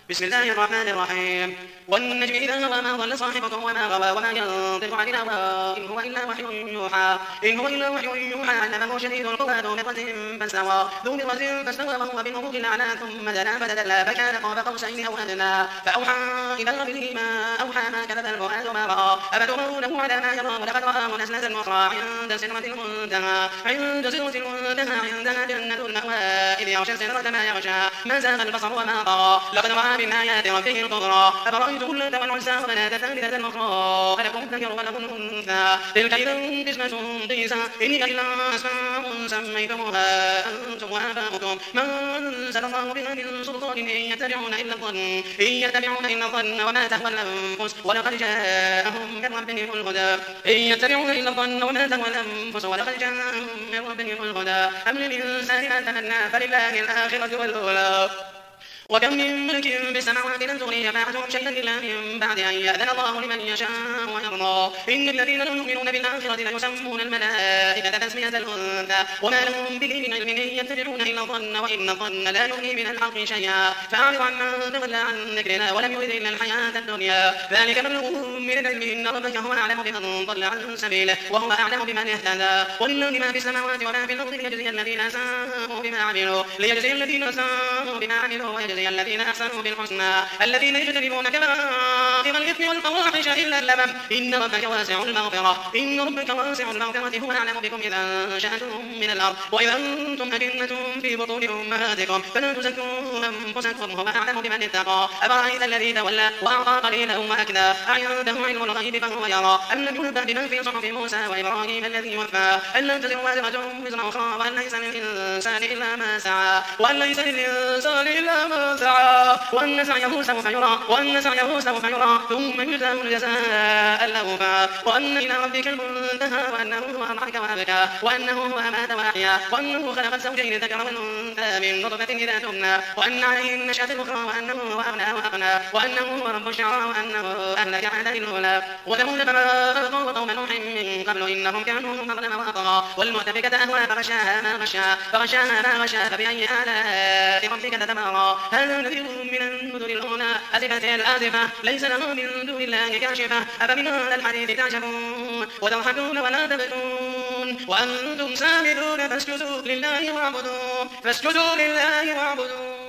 بسم الله الرحمن الرحيم. والنجم إذا هوى ما ضل صاحبكم وما غوى وما ينطق عن الهوى إن هو إلا وحي يوحى علمه شديد القوى ذو مرة فاستوى وهو بالأفق الأعلى ثم دنا فتدلى فكان قاب قوسين أو أدنى فأوحى إلى عبده ما أوحى ما كذب الفؤاد ما رأى أفتمارونه على ما يرى ولقد رآه نزلة أخرى عند سدرة المنتهى عندها جنة المأوى إذ يغشى السدرة ما يغشى ما زاغ البصر وما طغى لقد رأى من آيات ربه الكبرى أفرأيتم اللات والعزى ومناة الثالثة الأخرى ألكم الذكر وله الأنثى تلك إذا قسمة ضيزى إن هي إلا أسماء سميتموها أنتم وآباؤكم ما أنزل الله بها من سلطان إن يتبعون إلا الظن وما تهوى الأنفس ولقد جاءهم من ربهم الهدى أم للإنسان ما تمنى فلله الآخرة والأولى وكم من ملك بالسماوات لن تغني شفاعتهم شيئا إلا من بعد أن يأذن الله لمن يشاء ويرضى إن الذين لا يؤمنون بالآخرة ليسمون الملائكة تسمية الأنثى وما لهم به من علم إن يتبعون إلا الظن وإن الظن لا يغني من الحق شيئا فأعرض عمن تولى عن ذكرنا ولم يرد إلا الحياة الدنيا ذلك مبلغهم من العلم إن ربك هو أعلم بمن ضل عن سبيله وهو أعلم بمن اهتدى ولله ما في السماوات وما في الأرض ليجزي الذين أساءوا بما عملوا ويجزي الذين أحسنوا بالحسنى الذين يجتنبون كبائر الإثم والفواحش إلا اللمم إن ربك واسع المغفرة هو أعلم بكم إذا أنشأتم من الأرض وإذا أنتم أجنة في بطون أمهاتكم فلا تزكوا أنفسكم هو أعلم بمن اتقى أفرأيت الذي تولى وأعطى قليلا وأكدى أعنده علم الغيب فهو يرى أم لم ينبأ بما في صحف موسى وإبراهيم الذي وفى أن لن تزر وازرة وزر أخرى وأن ليس للإنسان إلا ما سعى وأن سعيه سوف يرى ثم يجزاه الجزاء الأوفى وأن إلى ربك المنتهى وأنه هو أضحك وأبكى وأنه هو أمات وأحيا وأنه خلق الزوجين الذكر والأنثى من نطفة إذا تمنى وأن عليه النشأة الأخرى وأنه هو أغنى وأقنى وأنه هو رب الشعرى وأنه أهلك عادا الأولى وثمود فما أبقوا وقوم نوح من قبل إنهم كانوا هم أظلم وأطغى والمؤتفكة أهوى فغشاها ما غشى فبأي آلاء ربك تتمارى هذا نذير من النذر الأولى أزفت الآزفة ليس له من دون الله كاشفة أفمن هذا الحديث تعجبون وتضحكون ولا تبكون وأنتم سامدون فاسجدوا لله واعبدوا